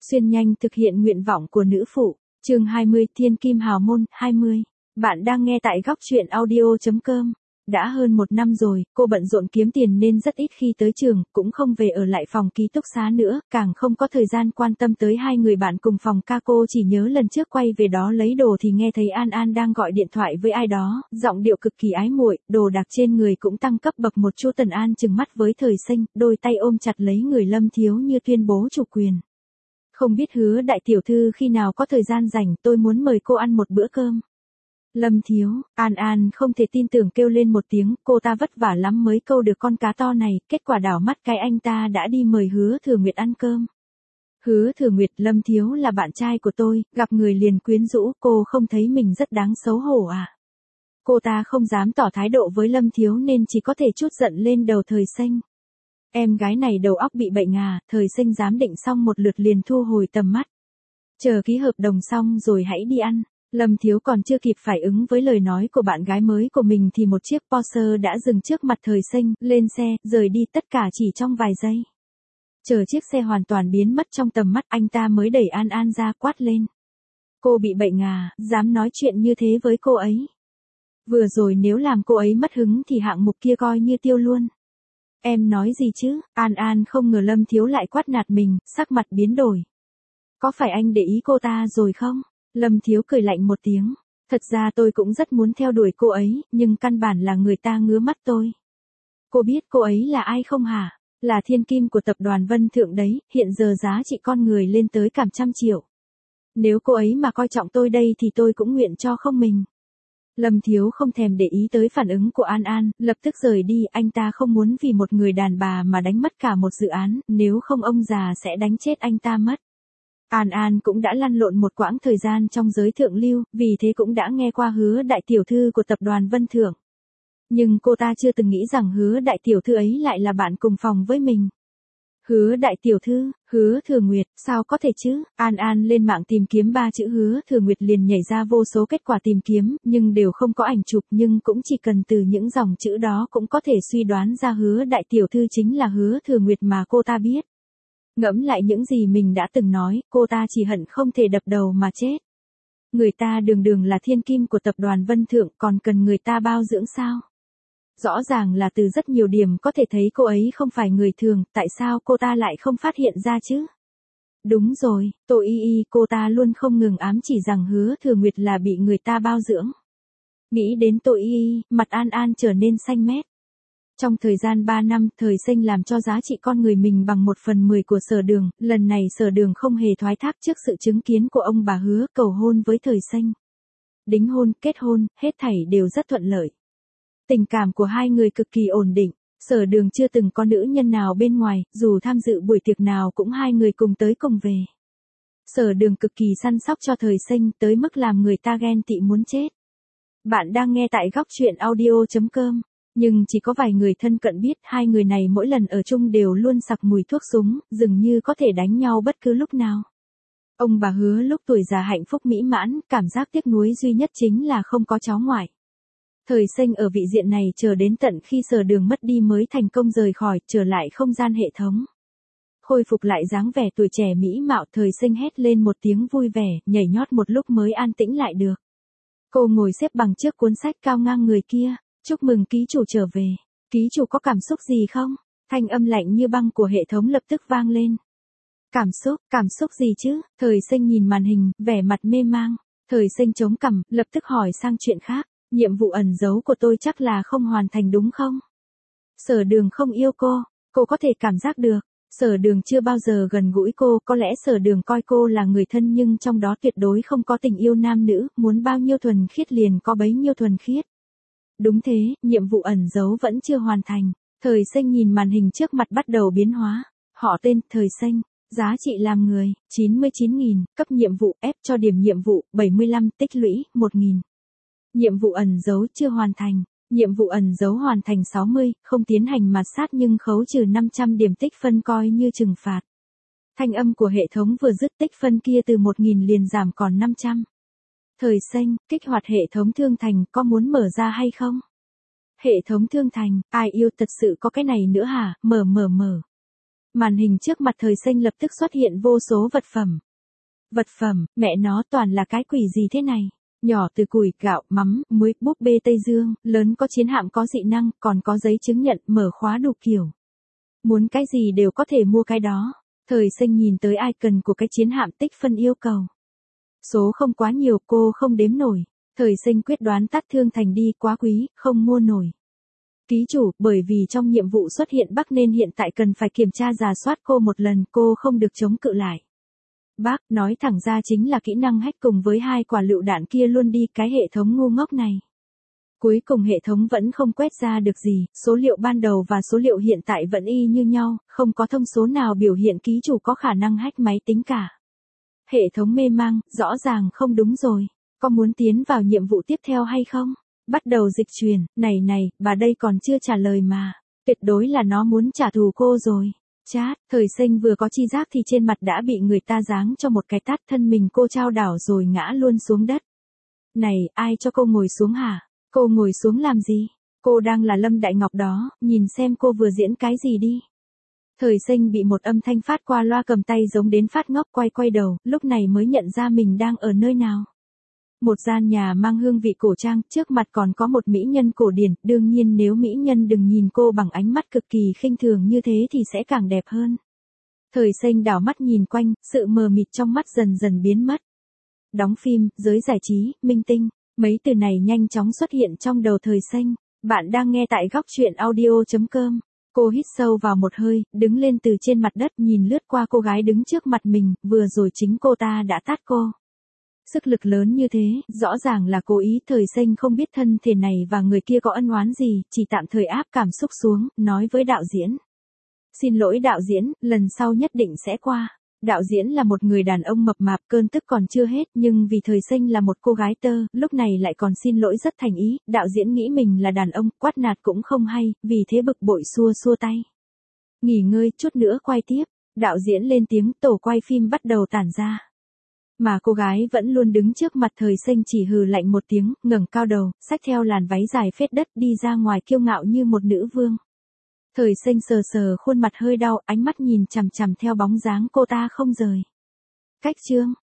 Xuyên nhanh thực hiện nguyện vọng của nữ phụ. Chương 20 Thiên Kim Hào Môn 20. Bạn đang nghe tại góc truyện audio.com. Đã hơn 1 năm rồi, cô bận rộn kiếm tiền nên rất ít khi tới trường, cũng không về ở lại phòng ký túc xá nữa, càng không có thời gian quan tâm tới hai người bạn cùng phòng ca. Cô chỉ nhớ lần trước quay về đó lấy đồ thì nghe thấy An An đang gọi điện thoại với ai đó, giọng điệu cực kỳ ái muội, đồ đạc trên người cũng tăng cấp bậc một chút. Tần An trừng mắt với Thời Sinh, đôi tay ôm chặt lấy người Lâm Thiếu như tuyên bố chủ quyền. Không biết Hứa đại tiểu thư khi nào có thời gian rảnh, tôi muốn mời cô ăn một bữa cơm. Lâm Thiếu, An An không thể tin tưởng kêu lên một tiếng, cô ta vất vả lắm mới câu được con cá to này, kết quả đảo mắt cái anh ta đã đi mời Hứa Thừa Nguyệt ăn cơm. Hứa Thừa Nguyệt, Lâm Thiếu là bạn trai của tôi, gặp người liền quyến rũ, cô không thấy mình rất đáng xấu hổ à? Cô ta không dám tỏ thái độ với Lâm Thiếu nên chỉ có thể trút giận lên đầu Thời Sinh. Em gái này đầu óc bị bệnh à? Thời Sinh giám định xong một lượt liền thu hồi tầm mắt. Chờ ký hợp đồng xong rồi hãy đi ăn. Lâm Thiếu còn chưa kịp phản ứng với lời nói của bạn gái mới của mình thì một chiếc Porsche đã dừng trước mặt Thời Sinh, lên xe, rời đi, tất cả chỉ trong vài giây. Chờ chiếc xe hoàn toàn biến mất trong tầm mắt, anh ta mới đẩy An An ra, quát lên. Cô bị bệnh à, dám nói chuyện như thế với cô ấy. Vừa rồi nếu làm cô ấy mất hứng thì hạng mục kia coi như tiêu luôn. Em nói gì chứ? An An không ngờ Lâm Thiếu lại quát nạt mình, sắc mặt biến đổi. Có phải anh để ý cô ta rồi không? Lâm Thiếu cười lạnh một tiếng. Thật ra tôi cũng rất muốn theo đuổi cô ấy, nhưng căn bản là người ta ngứa mắt tôi. Cô biết cô ấy là ai không hả? Là thiên kim của tập đoàn Vân Thượng đấy, hiện giờ giá trị con người lên tới cả 100 triệu. Nếu cô ấy mà coi trọng tôi đây thì tôi cũng nguyện cho không mình. Lâm Thiếu không thèm để ý tới phản ứng của An An, lập tức rời đi. Anh ta không muốn vì một người đàn bà mà đánh mất cả một dự án, nếu không ông già sẽ đánh chết anh ta mất. An An cũng đã lăn lộn một quãng thời gian trong giới thượng lưu, vì thế cũng đã nghe qua Hứa đại tiểu thư của tập đoàn Vân Thượng. Nhưng cô ta chưa từng nghĩ rằng Hứa đại tiểu thư ấy lại là bạn cùng phòng với mình. Hứa đại tiểu thư, Hứa Thừa Nguyệt, sao có thể chứ? An An lên mạng tìm kiếm 3 chữ Hứa Thừa Nguyệt liền nhảy ra vô số kết quả tìm kiếm, nhưng đều không có ảnh chụp, nhưng cũng chỉ cần từ những dòng chữ đó cũng có thể suy đoán ra Hứa đại tiểu thư chính là Hứa Thừa Nguyệt mà cô ta biết. Ngẫm lại những gì mình đã từng nói, cô ta chỉ hận không thể đập đầu mà chết. Người ta đường đường là thiên kim của tập đoàn Vân Thượng, còn cần người ta bao dưỡng sao? Rõ ràng là từ rất nhiều điểm có thể thấy cô ấy không phải người thường, tại sao cô ta lại không phát hiện ra chứ? Đúng rồi, Tô Y Y, cô ta luôn không ngừng ám chỉ rằng Hứa Thừa Nguyệt là bị người ta bao dưỡng. Nghĩ đến Tô Y Y, mặt An An trở nên xanh mét. Trong thời gian 3 năm, Thời Sinh làm cho giá trị con người mình bằng 1/10 của Sở Đường, lần này Sở Đường không hề thoái thác trước sự chứng kiến của ông bà Hứa, cầu hôn với Thời Sinh. Đính hôn, kết hôn, hết thảy đều rất thuận lợi. Tình cảm của hai người cực kỳ ổn định, Sở Đường chưa từng có nữ nhân nào bên ngoài, dù tham dự buổi tiệc nào cũng hai người cùng tới cùng về. Sở Đường cực kỳ săn sóc cho Thời Sinh tới mức làm người ta ghen tị muốn chết. Bạn đang nghe tại góc truyện audio.com. Nhưng chỉ có vài người thân cận biết hai người này mỗi lần ở chung đều luôn sặc mùi thuốc súng, dường như có thể đánh nhau bất cứ lúc nào. Ông bà Hứa lúc tuổi già hạnh phúc mỹ mãn, cảm giác tiếc nuối duy nhất chính là không có cháu ngoại. Thời Sinh ở vị diện này chờ đến tận khi Sở Đường mất đi mới thành công rời khỏi, trở lại không gian hệ thống. Khôi phục lại dáng vẻ tuổi trẻ mỹ mạo, Thời Sinh hét lên một tiếng vui vẻ, nhảy nhót một lúc mới an tĩnh lại được. Cô ngồi xếp bằng trước cuốn sách cao ngang người kia. Chúc mừng ký chủ trở về. Ký chủ có cảm xúc gì không? Thanh âm lạnh như băng của hệ thống lập tức vang lên. Cảm xúc gì chứ? Thời Sinh nhìn màn hình, vẻ mặt mê mang. Thời Sinh chống cằm, lập tức hỏi sang chuyện khác. Nhiệm vụ ẩn giấu của tôi chắc là không hoàn thành đúng không? Sở Đường không yêu cô có thể cảm giác được. Sở Đường chưa bao giờ gần gũi cô, có lẽ Sở Đường coi cô là người thân nhưng trong đó tuyệt đối không có tình yêu nam nữ, muốn bao nhiêu thuần khiết liền có bấy nhiêu thuần khiết. Đúng thế, nhiệm vụ ẩn giấu vẫn chưa hoàn thành. Thời Sinh nhìn màn hình trước mặt bắt đầu biến hóa. Họ tên, Thời Sinh, giá trị làm người, 99.000, cấp nhiệm vụ, ép cho điểm nhiệm vụ, 75, tích lũy, 1.000. Nhiệm vụ ẩn giấu chưa hoàn thành. Nhiệm vụ ẩn giấu hoàn thành 60, không tiến hành mạt sát nhưng khấu trừ 500 điểm tích phân coi như trừng phạt. Thanh âm của hệ thống vừa dứt, tích phân kia từ 1.000 liền giảm còn 500. Thời Sinh, kích hoạt hệ thống thương thành, có muốn mở ra hay không? Hệ thống thương thành, ai yêu thật sự có cái này nữa hả? Mở. Màn hình trước mặt Thời Xanh lập tức xuất hiện vô số vật phẩm. Vật phẩm, mẹ nó toàn là cái quỷ gì thế này? Nhỏ từ củi, gạo, mắm, muối, búp bê Tây Dương, lớn có chiến hạm có dị năng, còn có giấy chứng nhận, mở khóa đủ kiểu. Muốn cái gì đều có thể mua cái đó. Thời Xanh nhìn tới icon của cái chiến hạm tích phân yêu cầu. Số không quá nhiều, cô không đếm nổi. Thời Xanh quyết đoán tắt Thương Thành đi, quá quý, không mua nổi. Ký chủ, bởi vì trong nhiệm vụ xuất hiện bug nên hiện tại cần phải kiểm tra rà soát cô một lần, cô không được chống cự lại. Bác, nói thẳng ra chính là kỹ năng hack cùng với 2 quả lựu đạn kia luôn đi, cái hệ thống ngu ngốc này. Cuối cùng hệ thống vẫn không quét ra được gì, số liệu ban đầu và số liệu hiện tại vẫn y như nhau, không có thông số nào biểu hiện ký chủ có khả năng hack máy tính cả. Hệ thống mê mang, rõ ràng không đúng rồi. Có muốn tiến vào nhiệm vụ tiếp theo hay không? Bắt đầu dịch truyền, này, bà đây còn chưa trả lời mà. Tuyệt đối là nó muốn trả thù cô rồi. Chat, Thời Xanh vừa có chi giác thì trên mặt đã bị người ta giáng cho một cái tát, thân mình cô chao đảo rồi ngã luôn xuống đất. Này, ai cho cô ngồi xuống hả? Cô ngồi xuống làm gì? Cô đang là Lâm Đại Ngọc đó, nhìn xem cô vừa diễn cái gì đi. Thời Xanh bị một âm thanh phát qua loa cầm tay giống đến phát ngốc, quay đầu, lúc này mới nhận ra mình đang ở nơi nào. Một gian nhà mang hương vị cổ trang, trước mặt còn có một mỹ nhân cổ điển, đương nhiên nếu mỹ nhân đừng nhìn cô bằng ánh mắt cực kỳ khinh thường như thế thì sẽ càng đẹp hơn. Thời Xanh đảo mắt nhìn quanh, sự mờ mịt trong mắt dần dần biến mất. Đóng phim, giới giải trí, minh tinh, mấy từ này nhanh chóng xuất hiện trong đầu Thời Xanh. Bạn đang nghe tại góc truyện audio.com. Cô hít sâu vào một hơi, đứng lên từ trên mặt đất, nhìn lướt qua cô gái đứng trước mặt mình, vừa rồi chính cô ta đã tát cô. Sức lực lớn như thế, rõ ràng là cố ý. Thời Xanh không biết thân thể này và người kia có ân oán gì, chỉ tạm thời áp cảm xúc xuống, nói với đạo diễn. Xin lỗi đạo diễn, lần sau nhất định sẽ qua. Đạo diễn là một người đàn ông mập mạp, cơn tức còn chưa hết, nhưng vì Thời Xanh là một cô gái tơ, lúc này lại còn xin lỗi rất thành ý. Đạo diễn nghĩ mình là đàn ông, quát nạt cũng không hay, vì thế bực bội xua tay. Nghỉ ngơi, chút nữa quay tiếp. Đạo diễn lên tiếng, tổ quay phim bắt đầu tản ra. Mà cô gái vẫn luôn đứng trước mặt Thời Xanh chỉ hừ lạnh một tiếng, ngẩng cao đầu, xách theo làn váy dài phết đất đi ra ngoài kiêu ngạo như một nữ vương. Thời Xanh sờ khuôn mặt hơi đau, ánh mắt nhìn chằm chằm theo bóng dáng cô ta không rời. Cách chương